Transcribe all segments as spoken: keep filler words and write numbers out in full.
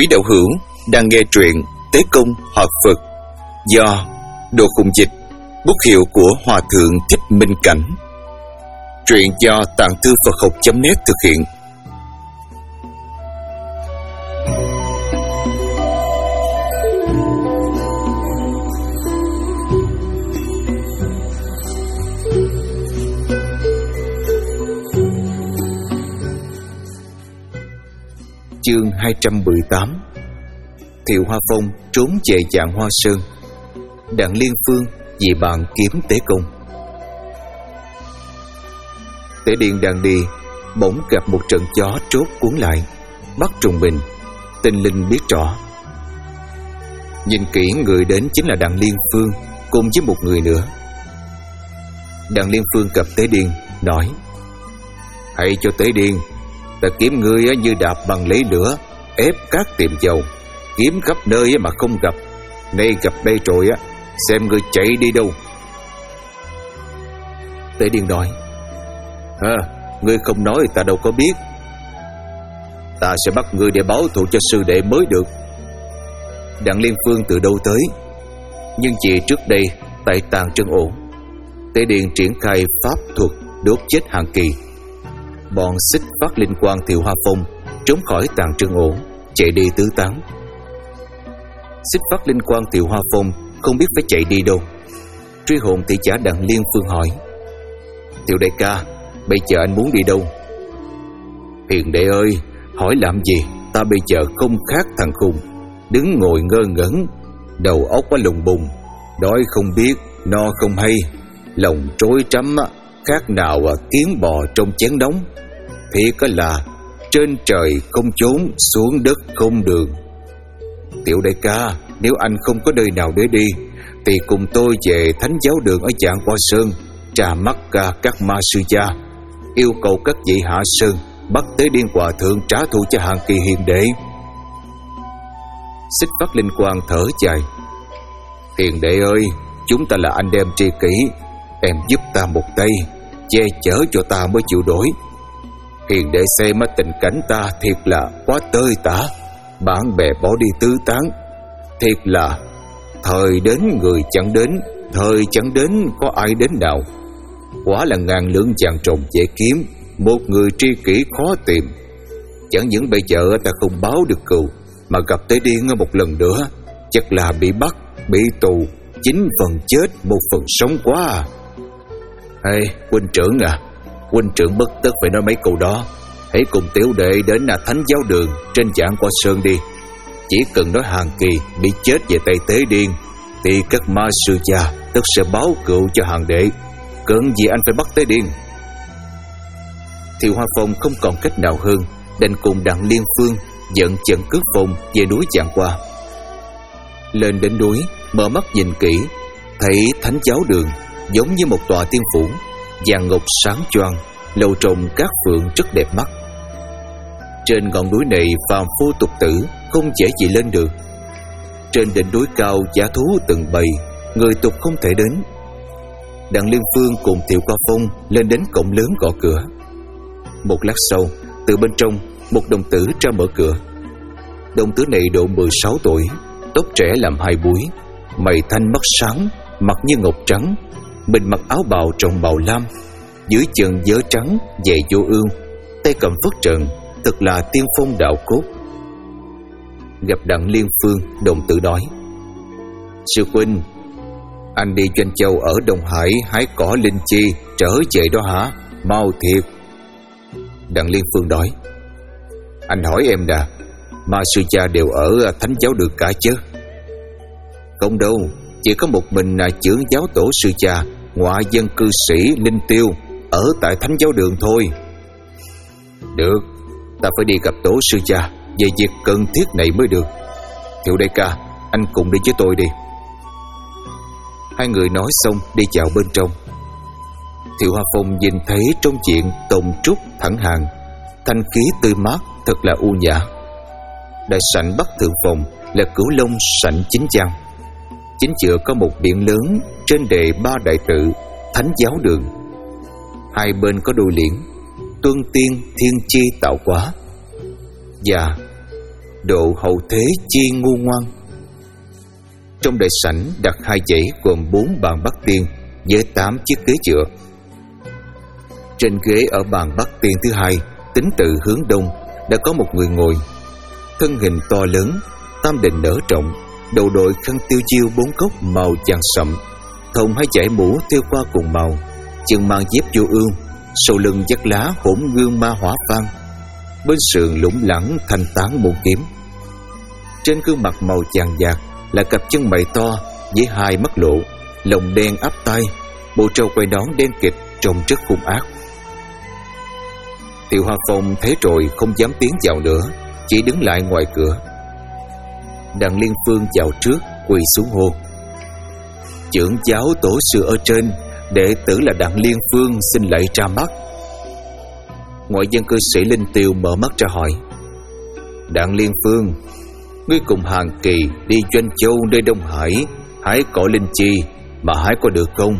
Quý đạo hữu đang nghe truyện Tế Công Hợp Phật do Đồ Khùng Dịch, bút hiệu của Hòa Thượng Thích Minh Cảnh. Truyện do Tạng Thư Phật Học chấm net thực hiện. Chương hai trăm mười tám. Thiệu Hoa Phong trốn về Vạn Hoa Sơn. Đặng Liên Phương vì bạn kiếm Tế Công. Tế Điền đang đi, bỗng gặp một trận gió trốt cuốn lại, bắt trùng mình. Tinh linh biết rõ. Nhìn kỹ người đến chính là Đặng Liên Phương cùng với một người nữa. Đặng Liên Phương gặp Tế Điền nói: "Hãy cho Tế Điền, ta kiếm ngươi như đạp bằng lấy lửa, ép cát tìm dầu, kiếm khắp nơi mà không gặp. Nay gặp đây rồi á, xem ngươi chạy đi đâu." Tế Điền nói: "Hả, ngươi không nói ta đâu có biết. Ta sẽ bắt ngươi để báo thù cho sư đệ mới được." Đặng Liên Phương từ đâu tới? Nhưng chỉ trước đây tại Tàng Trân Ổ, Tế Điền triển khai pháp thuật đốt chết Hàn Kỳ. Bọn Xích Phát Linh Quang Thiệu Hoa Phong trốn khỏi Tàng Trân Ổ, chạy đi tứ tán. Xích Phát Linh Quang Thiệu Hoa Phong không biết phải chạy đi đâu. Truy hồn thị giả Đặng Liên Phương hỏi: "Thiệu đại ca, bây giờ anh muốn đi đâu?" "Hiền đệ ơi, hỏi làm gì? Ta bây giờ không khác thằng khùng, đứng ngồi ngơ ngẩn, đầu óc quá lùng bùng, đói không biết, no không hay, lòng trối trắm khác nào kiến bò trong chén nóng. Thiệt là trên trời không chốn, xuống đất không đường. Tiểu đại ca, nếu anh không có nơi nào để đi thì cùng tôi về Thánh Giáo Đường ở Vạn Hoa Sơn, trà mắt cả các ma sư gia, yêu cầu các vị hạ sơn bắt Tế Điên Hòa Thượng trả thù cho Hàn Kỳ hiền đệ." Xích Phát Linh Quang thở dài: "Hiền đệ ơi, chúng ta là anh em tri kỷ, em giúp ta một tay, che chở cho ta mới chịu đổi. Hiền đệ xem tình cảnh ta thiệt là quá tơi tả, bạn bè bỏ đi tứ tán, thiệt là thời đến người chẳng đến, thời chẳng đến có ai đến nào. Quả là ngàn lưỡng vàng trồng dễ kiếm, một người tri kỷ khó tìm. Chẳng những bây giờ ta không báo được cừu, mà gặp Tế Điên một lần nữa, chắc là bị bắt, bị tù, chín phần chết một phần sống quá à. Hey, huynh trưởng à, huynh trưởng bất tất phải nói mấy câu đó. Hãy cùng tiểu đệ đến là Thánh Giáo Đường trên Vạn Hoa Sơn đi. Chỉ cần nói Hàn Kỳ bị chết về tay Tế Điên thì các ma sư gia tất sẽ báo cựu cho Hàn đệ. Cần gì anh phải bắt Tế Điên?" Thiệu Hoa Phong không còn cách nào hơn, đành cùng Đặng Liên Phương dẫn trận cướp phong về núi Vạn Hoa. Lên đến núi, mở mắt nhìn kỹ, thấy Thánh Giáo Đường giống như một tòa tiên phủ, vàng ngọc sáng choang, lầu trồng cát phượng rất đẹp mắt. Trên ngọn núi này phàm phu tục tử không dễ gì lên được. Trên đỉnh núi cao dã thú từng bầy, người tục không thể đến. Đặng Liên Phương cùng Thiệu Hoa Phong lên đến cổng lớn gõ cửa. Một lát sau, từ bên trong một đồng tử ra mở cửa. Đồng tử này độ mười sáu tuổi, tóc trẻ làm hai búi, mày thanh mắt sáng, mặt như ngọc trắng. Mình mặc áo bào trồng màu lam, dưới chân vớ trắng, giày vô ương, tay cầm phất trần, thật là tiên phong đạo cốt. Gặp Đặng Liên Phương, đồng tử nói: "Sư huynh, anh đi Doanh Châu ở Đông Hải hái cỏ linh chi trở về đó hả? Mau thiệt." Đặng Liên Phương nói: "Anh hỏi em nè, ma sư cha đều ở Thánh Giáo Đường cả chứ?" "Không đâu, chỉ có một mình là trưởng giáo tổ sư cha, ngoại dân cư sĩ Linh Tiêu ở tại Thánh Giáo Đường thôi." "Được, ta phải đi gặp tổ sư cha về việc cần thiết này mới được. Thiệu đại ca, anh cùng đi với tôi đi." Hai người nói xong đi vào bên trong. Thiệu Hoa Phong nhìn thấy trong viện tùng trúc thẳng hàng, thanh khí tươi mát, thật là u nhã. Đại sảnh bắc thượng phòng là Cửu Long sảnh chính trang. Chính giữa có một điện lớn, trên đề ba đại tự Thánh Giáo Đường. Hai bên có đôi liễn: Tuân Tiên Thiên Chi Tạo Hóa. Và độ hậu thế chi ngu ngoan. Trong đại sảnh đặt hai dãy gồm bốn bàn bắt tiên với tám chiếc ghế dựa. Trên ghế ở bàn bắt tiên thứ hai, tính từ hướng đông, đã có một người ngồi. Thân hình to lớn, tam đình nở rộng, đầu đội khăn tiêu chiêu bốn cốc màu vàng sậm, thòng hai dải mũ thêu qua cùng màu, chân mang dép vô ương, sau lưng dắt lá hỗn gương ma hỏa vang, bên sườn lủng lẳng thanh tán muôn kiếm. Trên gương mặt màu vàng nhạt là cặp chân mày to với hai mắt lộ, lồng đen áp tai, bộ trâu quai nón đen kịt trông rất hung ác. Thiệu Hoa Phong thấy rồi không dám tiến vào nữa, chỉ đứng lại ngoài cửa. Đặng Liên Phương vào trước, quỳ xuống hô: "Trưởng giáo tổ sư ở trên, đệ tử là Đặng Liên Phương xin lạy ra mắt." Ngoại dân cư sĩ Linh Tiêu mở mắt ra hỏi: "Đặng Liên Phương, ngươi cùng Hàn Kỳ đi Doanh Châu nơi Đông Hải hái cỏ linh chi mà hái có được không?"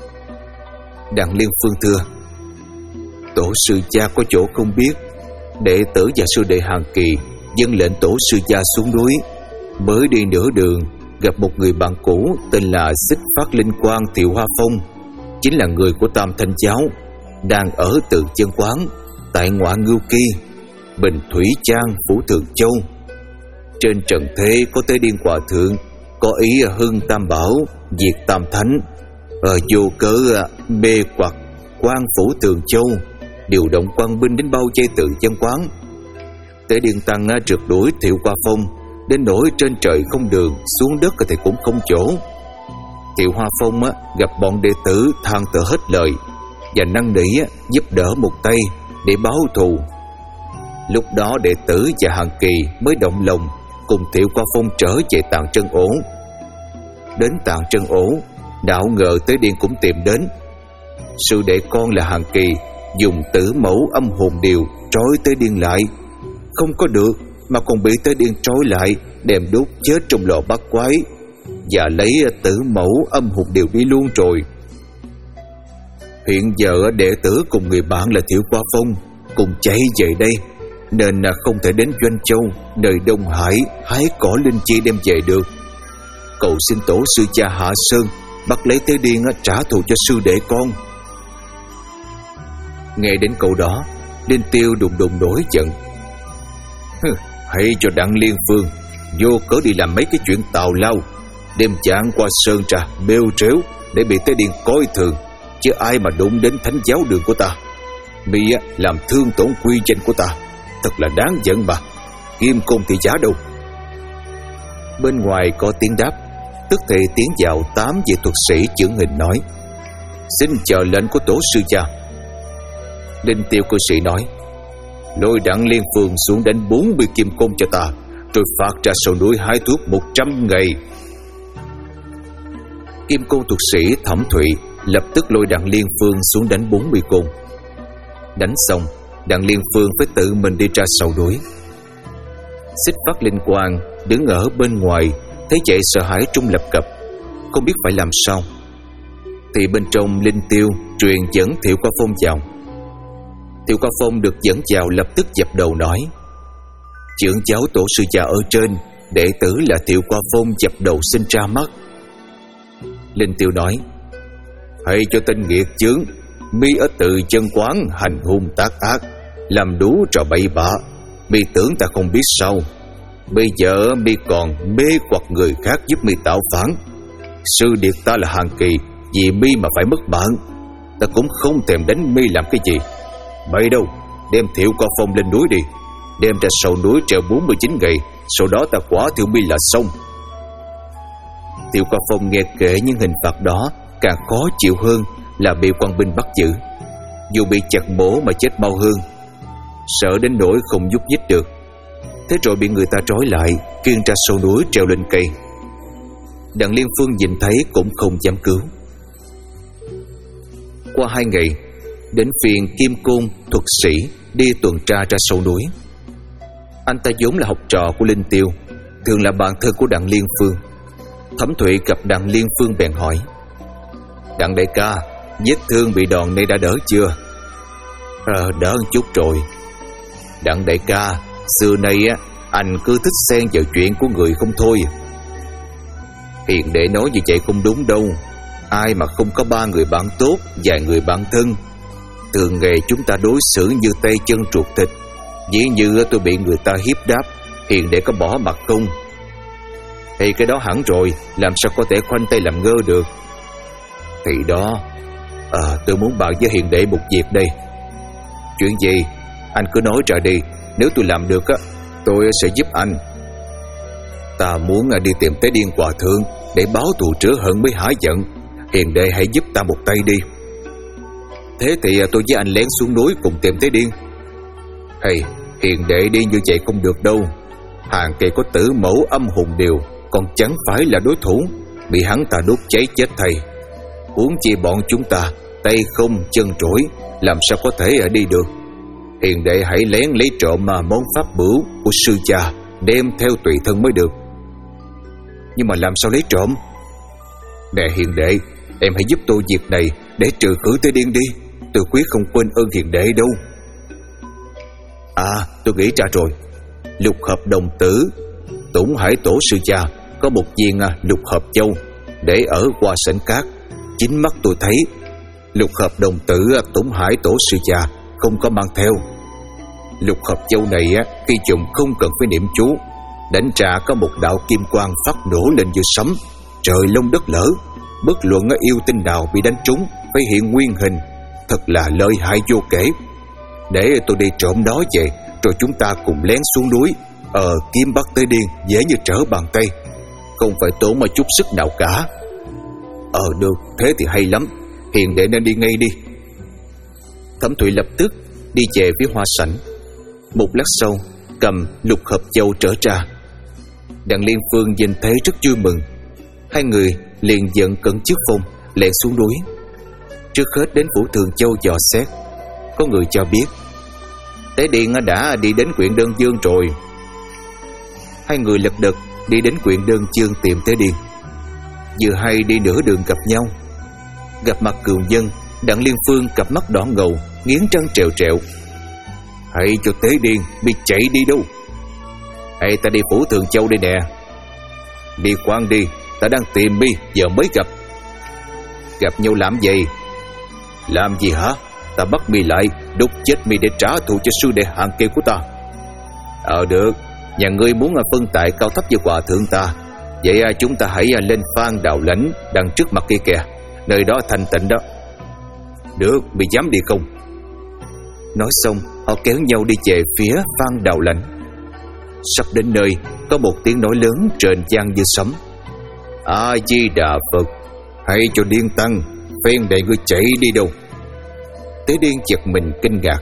Đặng Liên Phương thưa: "Tổ sư cha có chỗ không biết, đệ tử và sư đệ Hàn Kỳ dâng lệnh tổ sư cha xuống núi, mới đi nửa đường gặp một người bạn cũ tên là Xích Phát Linh Quang Thiệu Hoa Phong, chính là người của Tam Thanh giáo, đang ở Từ Chân Quán tại Ngọa Ngưu Kỳ, Bình Thủy Trang, Phủ Thượng Châu. Trên trần thế có Tế Điên Hòa Thượng có ý hưng Tam Bảo, diệt Tam Thánh, ở vô cớ mê hoặc quan Phủ Thường Châu, điều động quan binh đến bao vây Từ Chân Quán. Tế Điên Tăng trượt đuổi Thiệu Hoa Phong đến nỗi trên trời không đường, xuống đất thì cũng không chỗ. Thiệu Hoa Phong gặp bọn đệ tử than thở hết lời và năn nỉ giúp đỡ một tay để báo thù. Lúc đó đệ tử và Hàn Kỳ mới động lòng cùng Thiệu Hoa Phong trở về Tạng Trân Ổ. Đến Tạng Trân Ổ, đạo ngờ Tế Điên cũng tìm đến. Sư đệ con là Hàn Kỳ dùng tử mẫu âm hồn điều trói Tế Điên lại, không có được mà còn bị Tế Điên trói lại đem đốt chết trong lò bắt quái, và lấy tử mẫu âm hồn điều đi luôn rồi. Hiện giờ đệ tử cùng người bạn là Thiệu Hoa Phong cùng chạy về đây, nên không thể đến Doanh Châu nơi Đông Hải hái cỏ linh chi đem về được. Cầu xin tổ sư cha Hạ Sơn bắt lấy Tế Điên trả thù cho sư đệ con." Nghe đến câu đó, Linh Tiêu đùng đùng nổi giận: "Hãy cho Đặng Liên Phương vô cớ đi làm mấy cái chuyện tào lao, đem chạng qua sơn trà bêu trếu để bị Tế Điên coi thường, chứ ai mà đụng đến thánh giáo đường của ta. Mi làm thương tổn quy danh của ta, thật là đáng giận mà. Kim Côn thì giá đâu?" Bên ngoài có tiếng đáp, tức thì tiến vào tám vị thuật sĩ chưởng hình nói: "Xin chờ lệnh của tổ sư cha." Linh Tiêu cư sĩ nói: "Lôi Đặng Liên Phương xuống đánh bốn mươi kim côn cho ta, rồi phạt ra sau núi hái thuốc một trăm ngày." Kim Côn thuật sĩ Thẩm Thụy lập tức lôi Đặng Liên Phương xuống đánh bốn mươi côn. Đánh xong, Đặng Liên Phương phải tự mình đi ra sau núi. Xích Phát Linh Quang đứng ở bên ngoài, thấy vậy sợ hãi trung lập cập, không biết phải làm sao. Thì bên trong Linh Tiêu truyền dẫn Thiệu Hoa Phong vào. Thiệu Hoa Phong được dẫn vào lập tức dập đầu nói: "Trưởng giáo tổ sư cha ở trên, đệ tử là Thiệu Hoa Phong dập đầu xin ra mắt." Linh Tiêu nói: "Hãy cho tên nghiệt chướng, mi ở Từ Chân Quán hành hung tác ác, làm đủ trò bậy bạ, mi tưởng ta không biết sao? Bây giờ mi còn mê hoặc người khác giúp mi tạo phản. Sư điệt ta là Hàn Kỳ, vì mi mà phải mất mạng, ta cũng không thèm đánh mi làm cái gì. Bậy đâu, đem Thiệu Hoa Phong lên núi đi, đem ra sau núi treo bốn mươi chín ngày, sau đó ta quả thiệu mi là xong." Thiệu Hoa Phong nghe kể những hình phạt đó càng khó chịu hơn là bị quan binh bắt giữ, dù bị chặt mổ mà chết mau hơn, sợ đến nỗi không nhúc nhích được. Thế rồi bị người ta trói lại, khiêng ra sau núi treo lên cây. Đặng Liên Phương nhìn thấy cũng không dám cứu. Qua hai ngày, đến phiên Kim Côn thuật sĩ đi tuần tra ra sau núi. Anh ta vốn là học trò của Linh Tiêu, thường là bạn thân của Đặng Liên Phương. Thẩm Thụy gặp Đặng Liên Phương bèn hỏi: "Đặng đại ca, vết thương bị đòn này đã đỡ chưa?" "Ờ, đỡ một chút rồi." "Đặng đại ca, xưa nay á, Anh cứ thích xen vào chuyện của người không thôi. Hiền đệ nói như vậy không đúng đâu. Ai mà không có ba người bạn tốt, vài người bạn thân. Thường ngày chúng ta đối xử như tay chân ruột thịt. Dĩ như tôi bị người ta hiếp đáp, Hiền đệ có bỏ mặt không? Thì cái đó hẳn rồi, làm sao có thể khoanh tay làm ngơ được. Thì đó, à, tôi muốn bàn với Hiền đệ một việc đây. Chuyện gì? Anh cứ nói ra đi. Nếu tôi làm được á, tôi sẽ giúp anh. Ta muốn đi tìm Tế Điên Hòa Thượng để báo thù rửa hận mới hả giận. Hiền đệ hãy giúp ta một tay đi. Thế thì tôi với anh lén xuống núi cùng tìm Tế Điên. Hay, Hiền đệ đi như vậy không được đâu. Hàng Kỳ có tử mẫu âm hồn điều, còn chẳng phải là đối thủ, bị hắn ta đốt cháy chết thầy. Huống chi bọn chúng ta tay không chân trỗi, làm sao có thể đi được. Hiền đệ hãy lén lấy trộm mà món pháp bửu của sư cha, đem theo tùy thân mới được. Nhưng mà làm sao lấy trộm? Nè Hiền đệ, em hãy giúp tôi việc này để trừ khử Tế Điên đi. Tôi quyết không quên ơn Hiền đệ đâu. À, tôi nghĩ ra rồi. Lục hợp đồng tử, Tủng Hải tổ sư cha có một viên lục hợp châu để ở Hoa Sảnh Cát. Chính mắt tôi thấy lục hợp đồng tử Tủng Hải tổ sư cha không có mang theo. Lục hợp châu này khi dùng không cần phải niệm chú, đánh trả có một đạo kim quang phát nổ lên như sấm, trời lông đất lở. Bất luận yêu tinh nào bị đánh trúng phải hiện nguyên hình, thật là lợi hại vô kể. Để tôi đi trộm đó về, rồi chúng ta cùng lén xuống núi, Ờ kiếm bắt Tế Điên dễ như trở bàn tay, không phải tốn một chút sức nào cả. Ờ được, thế thì hay lắm. Hiền đệ nên đi ngay đi. Thẩm Thụy lập tức đi về phía Hoa Sảnh. Một lát sau, cầm lục hợp châu trở ra. Đặng Liên Phương nhìn thấy rất vui mừng. Hai người liền giận cẩn chức phong lẻn xuống núi. Trước hết đến phủ Thường Châu dò xét. Có người cho biết Tế Điên đã đi đến huyện Đơn Dương rồi. Hai người lật đật đi đến huyện Đơn Dương tìm Tế Điên. Vừa hay đi nửa đường gặp nhau. Gặp mặt cừu nhân, Đặng Liên Phương cặp mắt đỏ ngầu, nghiến răng trèo trẹo. Hãy cho Tế Điên bị chạy đi đâu? Hãy ta đi phủ Thường Châu đây nè. Đi khoan đi, ta đang tìm mi, giờ mới gặp. Gặp nhau làm gì? Làm gì hả? Ta bắt mi lại, đúc chết mi để trả thù cho sư đệ Hàng Kỳ của ta. Ờ được, nhà ngươi muốn phân tại cao thấp với hòa thượng ta. Vậy chúng ta hãy lên Phan Đào Lãnh đằng trước mặt kia kìa, nơi đó thanh tịnh đó. Được, mi dám đi không? Nói xong, họ kéo nhau đi về phía Phan Đào Lãnh. Sắp đến nơi, có một tiếng nói lớn rền vang như sấm. A Di Đà Phật, hãy cho Điên tăng, phen đệ ngươi chạy đi đâu? Tế Điên giật mình kinh ngạc.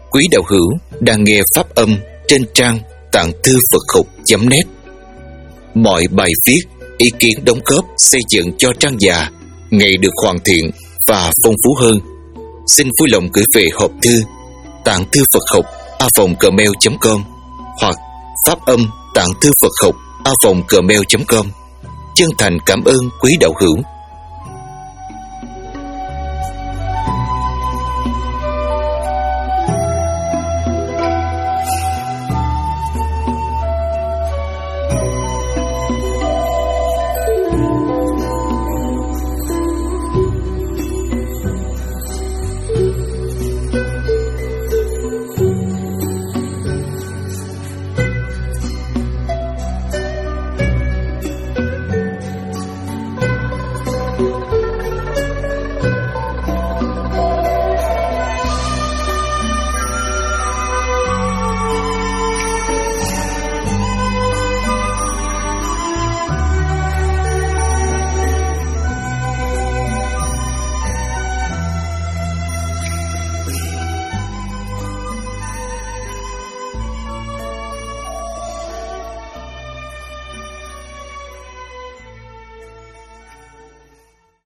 Quý đạo hữu đang nghe pháp âm trên trang tạng thư Phật học chấm net. Mọi bài viết, ý kiến đóng góp xây dựng cho trang già ngày được hoàn thiện và phong phú hơn. Xin vui lòng gửi về hộp thư tạng thư Phật học a vòng gmail chấm com hoặc pháp âm tạng thư Phật học a vòng gmail chấm com. Chân thành cảm ơn quý đạo hữu.